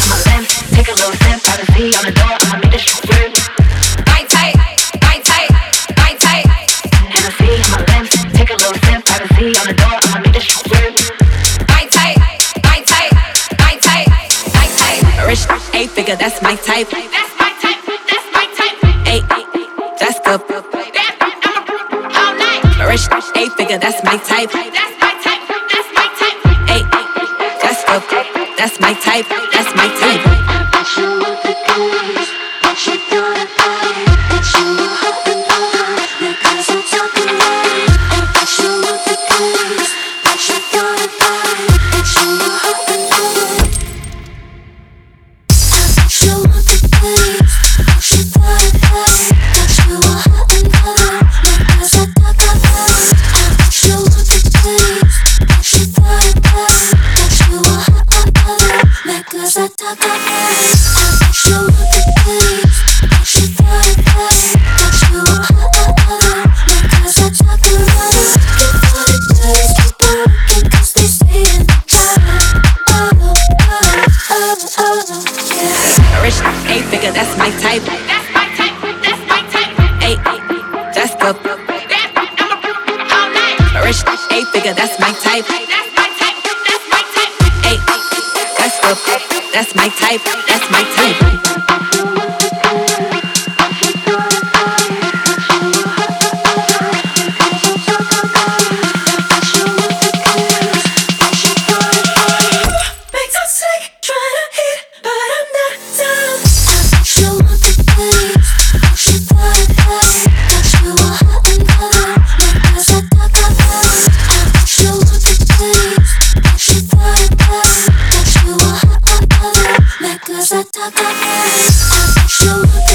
on my lens, take a little sip, privacy on the door, I'ma make this shit work. Bite tight, bite tight, bite tight. Hennessy on my lens, take a little sip, privacy on the door, I'ma make this shit work. Bite tight, bite tight, bite tight, bite tight. Rich 8-figure, that's my type. That's my type, that's my type. 8, that's good. Rich 8-figure, that's my type. That's my type, that's my type. 8, that's good. That's my type, that's my type. But you want the goodies, but you thought about it. But you were hoping for it, because I'm talking about it. And but you want the goodies, but you thought about it. But you were hoping for it. But you want the goodies, but you thought about it. But you were hoping for it, because I talk about it. But you want the goodies, but you thought about it. But you were hoping for it, because I talk about it. You want the goodies, but you thought about it. But you were hoping for it, because I talk about it. You thought the goodies keep working, 'cause they stay in the jar. Yeah. Rich 8-figure, that's my type. That's my type, that's my type. 8, that's good. Rich 8-figure, that's my type. That's my type, that's my type. 8, that's good. That's my type, that's my type. Cause I talk about it.